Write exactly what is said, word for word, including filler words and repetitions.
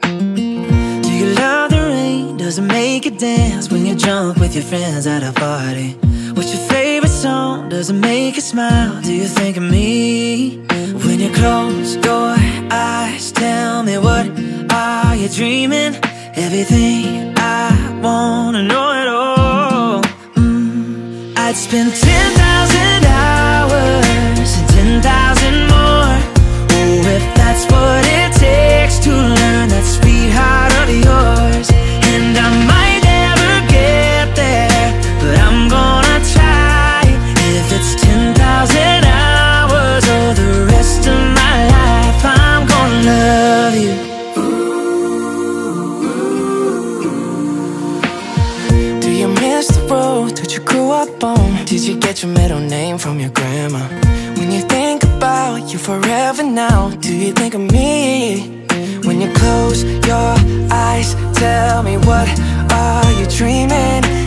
Do you love the rain? Does it make you dance when you're drunk with your friends at a party? What's your favorite song? Does it make you smile? Do you think of me? When you close your eyes, tell me, what are you dreaming? Everything I wanna know at all. mm. I'd spend ten thousand hours and ten thousand more. Oh, if that's what it takes to learn that sweetheart of yours. And I might never get there, but I'm gonna try. If it's ten thousand hours or the rest of my life, I'm gonna love you. Do you miss the road that you grew up on? Did you get your middle name from your grandma? When you think about you forever now, do you think of me? When you close your eyes, tell me, what are you dreaming?